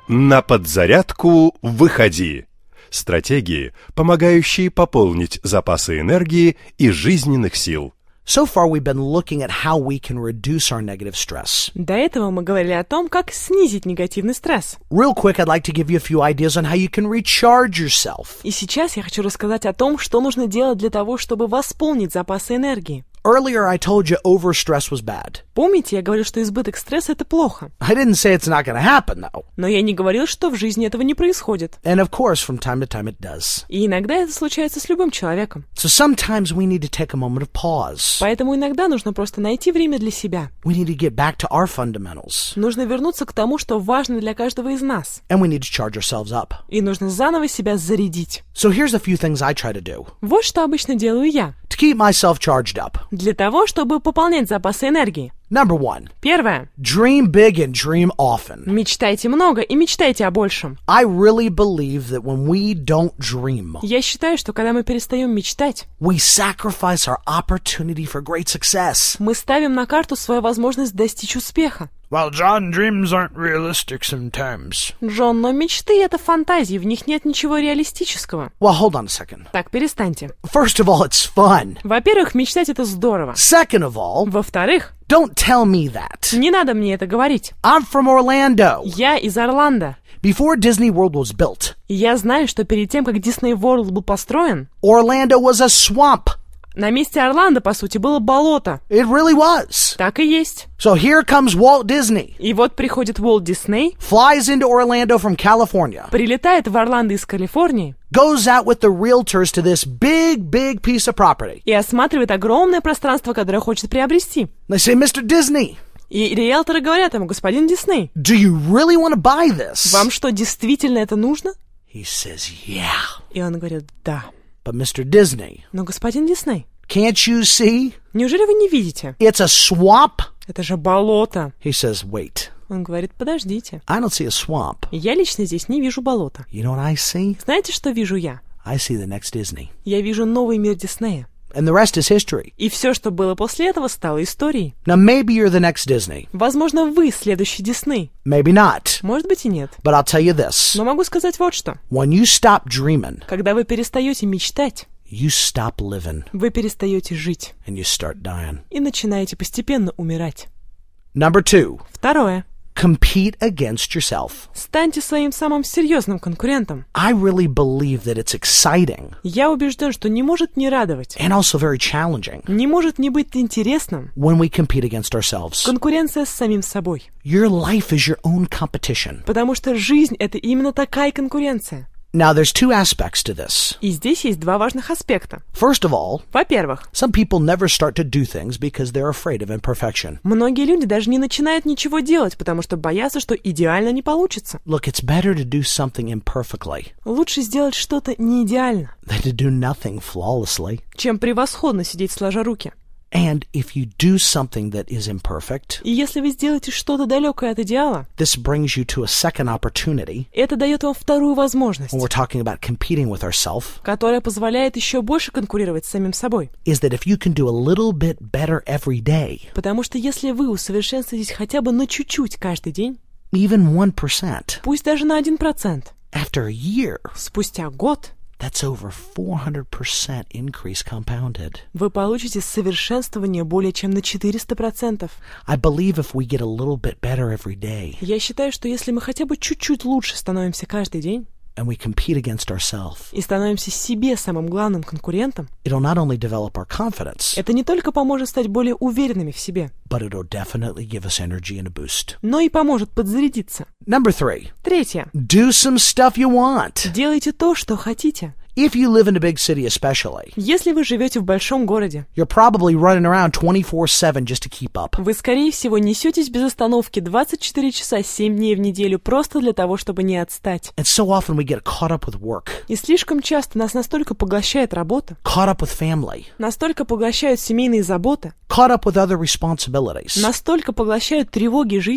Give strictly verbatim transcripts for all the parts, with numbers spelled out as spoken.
На подзарядку выходи. Стратегии, помогающие пополнить запасы энергии и жизненных сил. So far, we've been looking at how we can reduce our negative stress. До этого мы говорили о том, как снизить негативный стресс. Real quick, I'd like to give you a few ideas on how you can recharge yourself. И сейчас я хочу рассказать о том, что нужно делать для того, чтобы восполнить запасы энергии. Earlier, I told you overstress was bad. Помните, я говорил, что избыток стресса — это плохо. I didn't say it's not going to happen, though. Но я не говорил, что в жизни этого не происходит. And of course, from time to time it does. И иногда это случается с любым человеком. So sometimes we need to take a moment of pause. Поэтому иногда нужно просто найти время для себя. We need to get back to our fundamentals. Нужно вернуться к тому, что важно для каждого из нас. And we need to charge ourselves up. И нужно заново себя зарядить. So here's a few things I try to do. Вот что обычно делаю я. To keep myself charged up. Для того, чтобы пополнять запасы энергии. Number one. Первое. Dream big and dream often. Мечтайте много и мечтайте о большем. I really believe that when we don't dream, Я считаю, что когда мы перестаем мечтать, we sacrifice our opportunity for great success. мы ставим на карту свою возможность достичь успеха. Well, John, dreams aren't realistic sometimes. Джон, но мечты — это фантазии, в них нет ничего реалистического. Well, hold on a second. Так, перестаньте. First of all, it's fun. Во-первых, мечтать — это здорово. Second of all, Во-вторых, don't tell me that. не надо мне это говорить. I'm from Orlando. Я из Орландо. Before Disney World was built, И я знаю, что перед тем, как Disney World был построен, Orlando was a swamp. на месте Орландо, по сути, было болото. It really was. Так и есть. So here comes Walt Disney. И вот приходит Уолт Дисней, Flies into Orlando from California. прилетает в Орландо из Калифорнии Goes out with the realtors to this big, big piece of property. и осматривает огромное пространство, которое хочет приобрести. They say, Mister Disney, И риэлторы говорят ему: господин Дисней, do you really want to buy this? вам что, действительно это нужно? He says, yeah. И он говорит: да. But Mister Disney, Но, господин Дисней, can't you see? неужели вы не видите? It's a swamp. Это же болото. He says, wait. Он говорит: подождите. I don't see a swamp. Я лично здесь не вижу болота. You know what I see? Знаете, что вижу я? I see the next Disney. Я вижу новый мир Диснея. And the rest is history. И все, что было после этого, стало историей. Now, maybe you're the next Disney. Возможно, вы следующий Дисней. Maybe not. Может быть и нет. But I'll tell you this. Но могу сказать вот что. When you stop dreaming, Когда вы перестаете мечтать, you stop living вы перестаете жить and you start dying. и начинаете постепенно умирать. Number two, Второе. compete against yourself. Станьте своим самым серьезным конкурентом. I really believe that it's exciting Я убежден, что не может не радовать, and also very challenging не может не быть интересным when we compete against ourselves. конкуренция с самим собой. Your life is your own competition. Потому что жизнь — это именно такая конкуренция. Now, there's two aspects to this. И здесь есть два важных аспекта. First of all, Во-первых, some people never start to do things because they're afraid of imperfection. многие люди даже не начинают ничего делать, потому что боятся, что идеально не получится. Look, it's better to do something imperfectly Лучше сделать что-то не идеально, than to do nothing flawlessly. чем превосходно сидеть сложа руки. And if you do something that is imperfect, И если вы сделаете что-то далекое от идеала, this brings you to a second opportunity это дает вам вторую возможность, when we're talking about competing with ourselves, которая позволяет еще больше конкурировать с самим собой. is that if you can do a little bit better every day, Потому что если вы усовершенствуетесь хотя бы на чуть-чуть каждый день, even one percent, пусть даже на один процент, after a year, спустя год that's over four hundred percent increase compounded. вы получите совершенствование более чем на четыреста процентов. I believe if we get a little bit better every day Я считаю, что если мы хотя бы чуть-чуть лучше становимся каждый день and we compete against ourselves, и становимся себе самым главным конкурентом, it'll not only develop our confidence, это не только поможет стать более уверенными в себе, but it'll definitely give us energy and a boost. но и поможет подзарядиться. Number three, Третье. do some stuff you want. Делайте то, что хотите. If you live in a big city especially, Если вы живете в большом городе, you're probably running around twenty-four seven just to keep up. вы, скорее всего, несетесь без остановки двадцать четыре часа семь дней в неделю просто для того, чтобы не отстать. And so often we get caught up with work, И слишком часто нас настолько поглощает работа, caught up with family, настолько поглощают семейные заботы, caught up with other responsibilities. настолько поглощают тревоги жизни,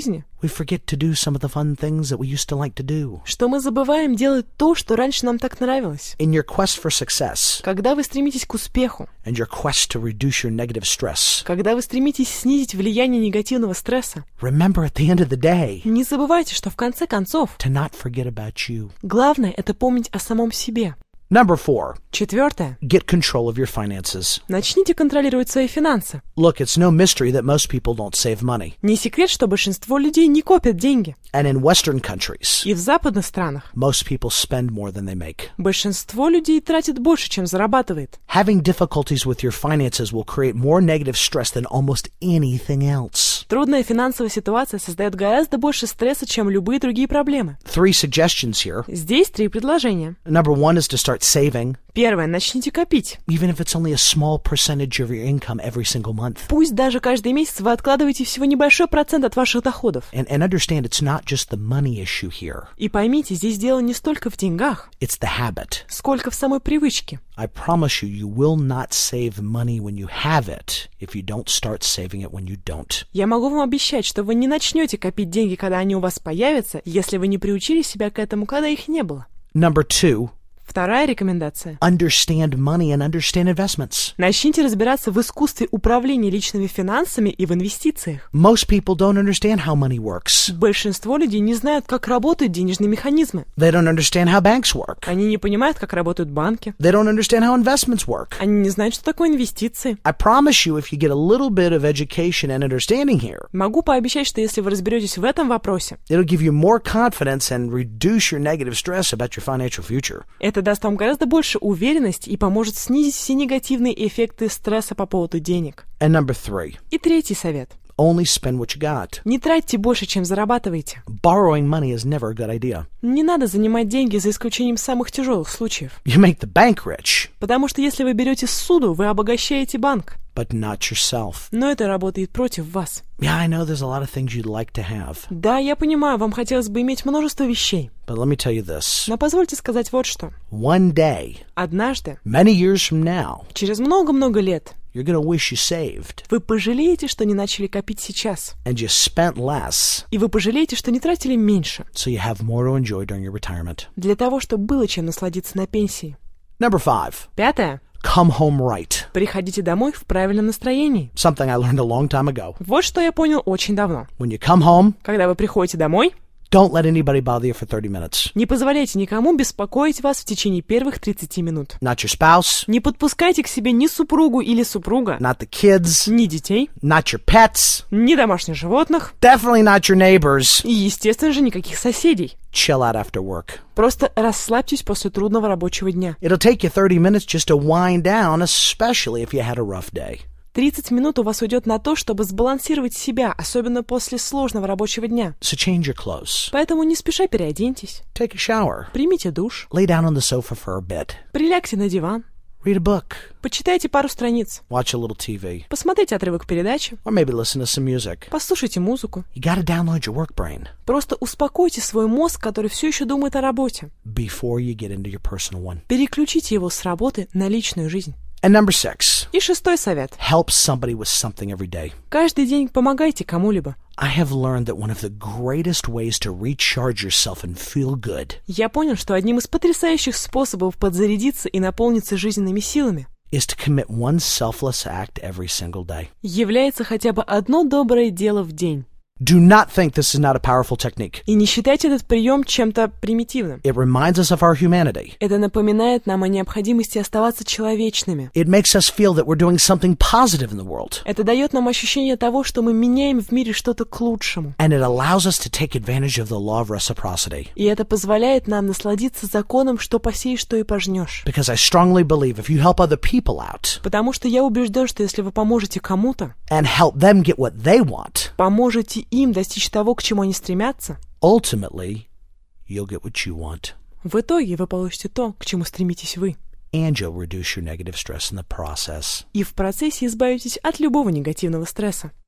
We forget to do some of the fun things that we used to like to do. Что мы забываем делать то, что раньше нам так нравилось. In your quest for success, Когда вы стремитесь к успеху, and your quest to reduce your negative stress, когда вы стремитесь снизить влияние негативного стресса, remember at the end of the day не забывайте, что в конце концов to not forget about you. главное — это помнить о самом себе. Number four, Четвертое. get control of your finances. Начните контролировать свои финансы. Look, it's no mystery that most people don't save money. Не секрет, что большинство людей не копят деньги. And in Western countries, И в западных странах most people spend more than they make. большинство людей тратит больше, чем зарабатывает. Having difficulties with your finances will create more negative stress than almost anything else. Трудная финансовая ситуация создает гораздо больше стресса, чем любые другие проблемы. Three suggestions here. Здесь три предложения. Number one is to start saving, Первое. Начните копить. even if it's only a small percentage of your income every single month. Пусть даже каждый месяц вы откладываете всего небольшой процент от ваших доходов. And, and understand it's not just the money issue here. И поймите, здесь дело не столько в деньгах, It's the habit. сколько в самой привычке. I promise you, you will not save money when you have it if you don't start saving it when you don't. Я могу вам обещать, что вы не начнете копить деньги, когда они у вас появятся, если вы не приучили себя к этому, когда их не было. Number two, Вторая рекомендация. understand money and understand investments. Начните разбираться в искусстве управления личными финансами и в инвестициях. Most people don't understand how money works. Большинство людей не знают, как работают денежные механизмы. They don't understand how banks work. Они не понимают, как работают банки. They don't understand how investments work. Они не знают, что такое инвестиции. I promise you, if you get a little bit of education and understanding here, Могу пообещать, что если вы разберетесь в этом вопросе, it'll give you more confidence and reduce your negative stress about your financial future. это даст вам гораздо больше уверенности и поможет снизить все негативные эффекты стресса по поводу денег. And number three, И третий совет. only spend what you got. Не тратьте больше, чем зарабатываете. Borrowing money is never a good idea. Не надо занимать деньги за исключением самых тяжелых случаев. You make the bank rich, Потому что если вы берете ссуду, вы обогащаете банк. but not yourself. Но это работает против вас. Yeah, I know there's a lot of things you'd like to have, Да, я понимаю, вам хотелось бы иметь множество вещей. but let me tell you this. Но позвольте сказать вот что. One day, Однажды, many years from now, через много-много лет, you're going to wish you saved вы пожалеете, что не начали копить сейчас. and you spent less И вы пожалеете, что не тратили меньше. so you have more to enjoy during your retirement. Для того, чтобы было чем насладиться на пенсии. Number five, Пятое. come home right. Приходите домой в правильном настроении. Something I learned a long time ago. Вот что я понял очень давно. When you come home, Когда вы приходите домой, don't let anybody bother you for thirty minutes. не позволяйте никому беспокоить вас в течение первых тридцати минут. Not your spouse, Не подпускайте к себе ни супругу или супруга, not the kids, ни детей, not your pets, ни домашних животных, definitely not your neighbors. и, естественно же, никаких соседей. Chill out after work. Просто расслабьтесь после трудного рабочего дня. It'll take you thirty minutes just to wind down, especially if you had a rough day. тридцать минут у вас уйдет на то, чтобы сбалансировать себя, особенно после сложного рабочего дня. So change your clothes, Поэтому не спеша переоденьтесь, take a shower, примите душ, lay down on the sofa for a bit, прилягте на диван, read a book, почитайте пару страниц, watch a little T V, посмотрите отрывок передачи, or maybe listen to some music. послушайте музыку. You gotta download your work brain Просто успокойте свой мозг, который все еще думает о работе. before you get into your personal one. Переключите его с работы на личную жизнь. And number six, И шестой совет. help somebody with something every day. Каждый день помогайте кому-либо. I have learned that one of the greatest ways to recharge yourself and feel good Я понял, что одним из потрясающих способов подзарядиться и наполниться жизненными силами is to commit one selfless act every single day. является хотя бы одно доброе дело в день. Do not think this is not a powerful technique. И не считайте этот прием чем-то примитивным. It reminds us of our humanity. Это напоминает нам о необходимости оставаться человечными. It makes us feel that we're doing something positive in the world. Это дает нам ощущение того, что мы меняем в мире что-то к лучшему. And it allows us to take advantage of the law of reciprocity. И это позволяет нам насладиться законом, что посеешь, то и пожнешь. Because I strongly believe if you help other people out Потому что я убежден, что если вы поможете кому-то, and help them get what they want, поможете им достичь того, к чему они стремятся, ultimately, you'll get what you want. в итоге вы получите то, к чему стремитесь вы. And you'll reduce your negative stress in the process. И в процессе избавитесь от любого негативного стресса.